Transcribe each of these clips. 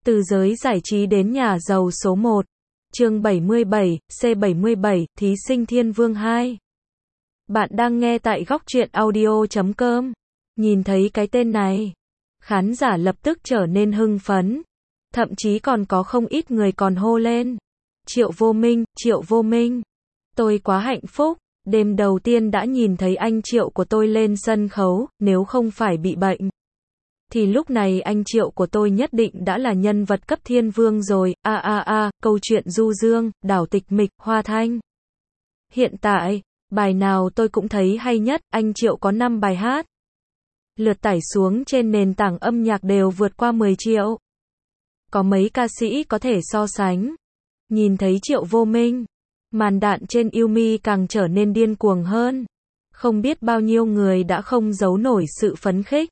Từ giới giải trí đến nhà giàu số 1. Chương 77, C77, Thí sinh Thiên Vương 2. Bạn đang nghe tại góc truyện audio.com. Nhìn thấy cái tên này, khán giả lập tức trở nên hưng phấn. Thậm chí còn có không ít người còn hô lên. Triệu Vô Minh, Triệu Vô Minh. Tôi quá hạnh phúc, đêm đầu tiên đã nhìn thấy anh Triệu của tôi lên sân khấu, nếu không phải bị bệnh. Thì lúc này anh Triệu của tôi nhất định đã là nhân vật cấp thiên vương rồi, câu chuyện du dương, đảo tịch mịch, hoa thanh. Hiện tại, bài nào tôi cũng thấy hay nhất, anh Triệu có 5 bài hát. Lượt tải xuống trên nền tảng âm nhạc đều vượt qua 10 triệu. Có mấy ca sĩ có thể so sánh. Nhìn thấy Triệu Vô Minh, màn đạn trên Yumi càng trở nên điên cuồng hơn. Không biết bao nhiêu người đã không giấu nổi sự phấn khích.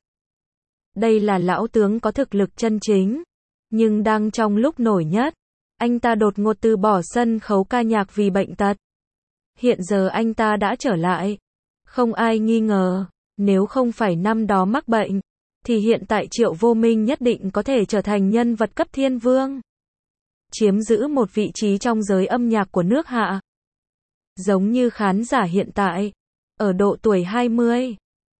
Đây là lão tướng có thực lực chân chính. Nhưng đang trong lúc nổi nhất, anh ta đột ngột từ bỏ sân khấu ca nhạc vì bệnh tật. Hiện giờ anh ta đã trở lại. Không ai nghi ngờ, nếu không phải năm đó mắc bệnh, thì hiện tại Triệu Vô Minh nhất định có thể trở thành nhân vật cấp thiên vương. Chiếm giữ một vị trí trong giới âm nhạc của nước Hạ. Giống như khán giả hiện tại, ở độ tuổi 20,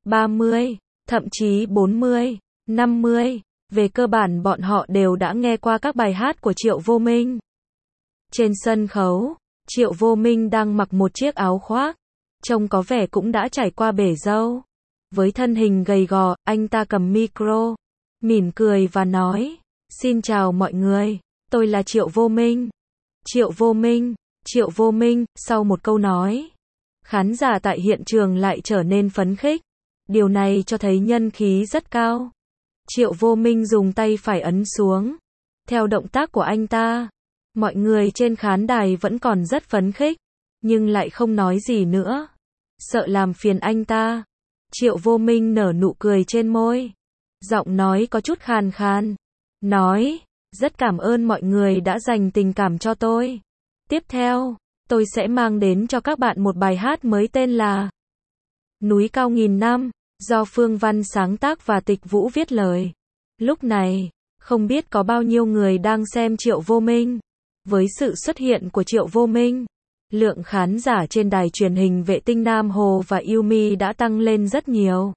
30, thậm chí 40, 50, về cơ bản bọn họ đều đã nghe qua các bài hát của Triệu Vô Minh. Trên sân khấu, Triệu Vô Minh đang mặc một chiếc áo khoác, trông có vẻ cũng đã trải qua bể râu. Với thân hình gầy gò, anh ta cầm micro, mỉm cười và nói, xin chào mọi người, tôi là Triệu Vô Minh. Triệu Vô Minh, Triệu Vô Minh, sau một câu nói, khán giả tại hiện trường lại trở nên phấn khích. Điều này cho thấy nhân khí rất cao. Triệu Vô Minh dùng tay phải ấn xuống. Theo động tác của anh ta, mọi người trên khán đài vẫn còn rất phấn khích, nhưng lại không nói gì nữa. Sợ làm phiền anh ta. Triệu Vô Minh nở nụ cười trên môi. Giọng nói có chút khàn khàn. Nói, rất cảm ơn mọi người đã dành tình cảm cho tôi. Tiếp theo, tôi sẽ mang đến cho các bạn một bài hát mới tên là Núi Cao Nghìn Năm, do Phương Văn sáng tác và Tịch Vũ viết lời. Lúc này, không biết có bao nhiêu người đang xem Triệu Vô Minh. Với sự xuất hiện của Triệu Vô Minh, lượng khán giả trên đài truyền hình vệ tinh Nam Hồ và Yumi đã tăng lên rất nhiều.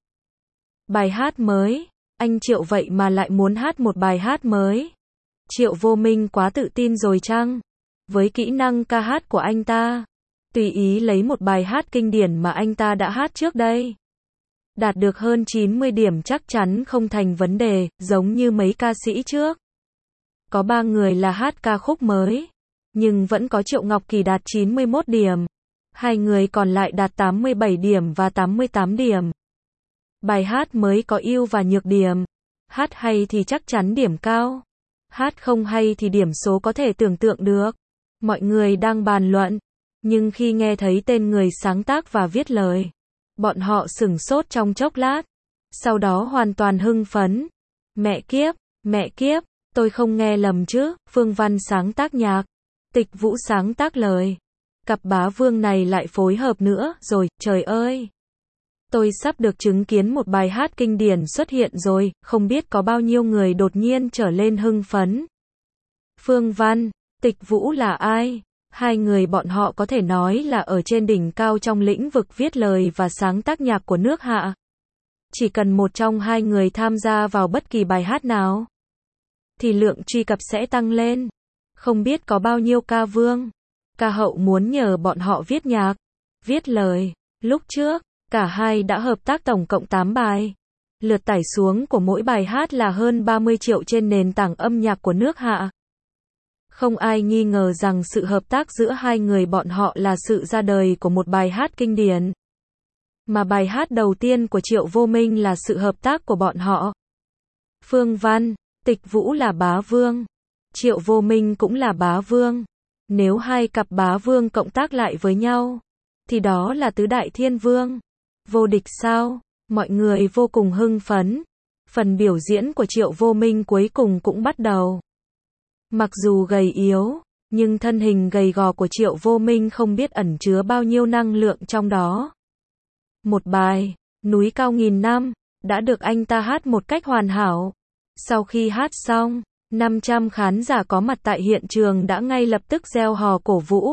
Bài hát mới, anh Triệu vậy mà lại muốn hát một bài hát mới. Triệu Vô Minh quá tự tin rồi chăng? Với kỹ năng ca hát của anh ta, tùy ý lấy một bài hát kinh điển mà anh ta đã hát trước đây, đạt được hơn 90 điểm chắc chắn không thành vấn đề, giống như mấy ca sĩ trước. Có 3 người là hát ca khúc mới, nhưng vẫn có Triệu Ngọc Kỳ đạt 91 điểm. 2 người còn lại đạt 87 điểm và 88 điểm. Bài hát mới có ưu và nhược điểm. Hát hay thì chắc chắn điểm cao. Hát không hay thì điểm số có thể tưởng tượng được. Mọi người đang bàn luận, nhưng khi nghe thấy tên người sáng tác và viết lời, bọn họ sửng sốt trong chốc lát, sau đó hoàn toàn hưng phấn. Mẹ kiếp, tôi không nghe lầm chứ, Phương Văn sáng tác nhạc, Tịch Vũ sáng tác lời. Cặp bá vương này lại phối hợp nữa, rồi, trời ơi. Tôi sắp được chứng kiến một bài hát kinh điển xuất hiện rồi, không biết có bao nhiêu người đột nhiên trở lên hưng phấn. Phương Văn, Tịch Vũ là ai? 2 người bọn họ có thể nói là ở trên đỉnh cao trong lĩnh vực viết lời và sáng tác nhạc của nước Hạ. Chỉ cần một trong 2 người tham gia vào bất kỳ bài hát nào, thì lượng truy cập sẽ tăng lên. Không biết có bao nhiêu ca vương, ca hậu muốn nhờ bọn họ viết nhạc, viết lời. Lúc trước, cả hai đã hợp tác tổng cộng 8 bài. Lượt tải xuống của mỗi bài hát là hơn 30 triệu trên nền tảng âm nhạc của nước Hạ. Không ai nghi ngờ rằng sự hợp tác giữa 2 người bọn họ là sự ra đời của một bài hát kinh điển. Mà bài hát đầu tiên của Triệu Vô Minh là sự hợp tác của bọn họ. Phương Văn, Tịch Vũ là bá vương. Triệu Vô Minh cũng là bá vương. Nếu 2 cặp bá vương cộng tác lại với nhau, thì đó là tứ đại thiên vương. Vô địch sao? Mọi người vô cùng hưng phấn. Phần biểu diễn của Triệu Vô Minh cuối cùng cũng bắt đầu. Mặc dù gầy yếu, nhưng thân hình gầy gò của Triệu Vô Minh không biết ẩn chứa bao nhiêu năng lượng trong đó. Một bài, Núi Cao Nghìn Năm, đã được anh ta hát một cách hoàn hảo. Sau khi hát xong, 500 khán giả có mặt tại hiện trường đã ngay lập tức reo hò cổ vũ.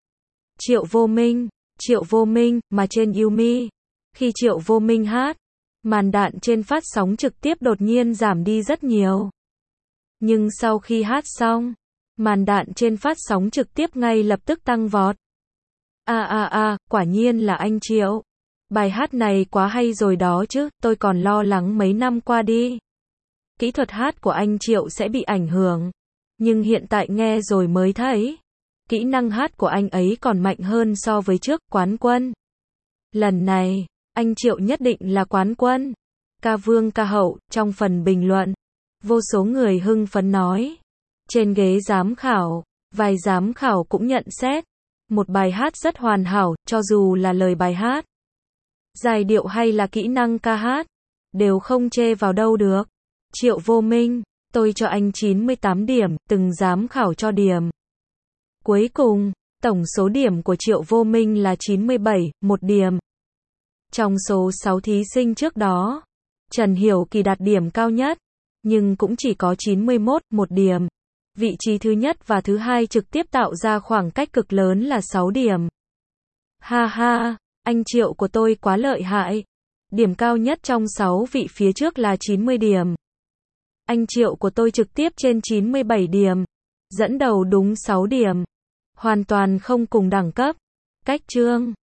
Triệu Vô Minh, mà trên Yumi. Khi Triệu Vô Minh hát, màn đạn trên phát sóng trực tiếp đột nhiên giảm đi rất nhiều. Nhưng sau khi hát xong, màn đạn trên phát sóng trực tiếp ngay lập tức tăng vọt. Quả nhiên là anh Triệu. Bài hát này quá hay rồi đó chứ, tôi còn lo lắng mấy năm qua đi. Kỹ thuật hát của anh Triệu sẽ bị ảnh hưởng. Nhưng hiện tại nghe rồi mới thấy. Kỹ năng hát của anh ấy còn mạnh hơn so với trước, quán quân. Lần này, anh Triệu nhất định là quán quân. Ca vương ca hậu, trong phần bình luận. Vô số người hưng phấn nói. Trên ghế giám khảo, vài giám khảo cũng nhận xét. Một bài hát rất hoàn hảo, cho dù là lời bài hát, giai điệu hay là kỹ năng ca hát, đều không chê vào đâu được. Triệu Vô Minh, tôi cho anh 98 điểm, từng giám khảo cho điểm. Cuối cùng, tổng số điểm của Triệu Vô Minh là 97, 1 điểm. Trong số 6 thí sinh trước đó, Trần Hiểu Kỳ đạt điểm cao nhất, nhưng cũng chỉ có 91, 1 điểm. Vị trí thứ nhất và thứ hai trực tiếp tạo ra khoảng cách cực lớn là 6 điểm. Ha ha, anh Triệu của tôi quá lợi hại. Điểm cao nhất trong 6 vị phía trước là 90 điểm. Anh Triệu của tôi trực tiếp trên 97 điểm. Dẫn đầu đúng 6 điểm. Hoàn toàn không cùng đẳng cấp. Cách chương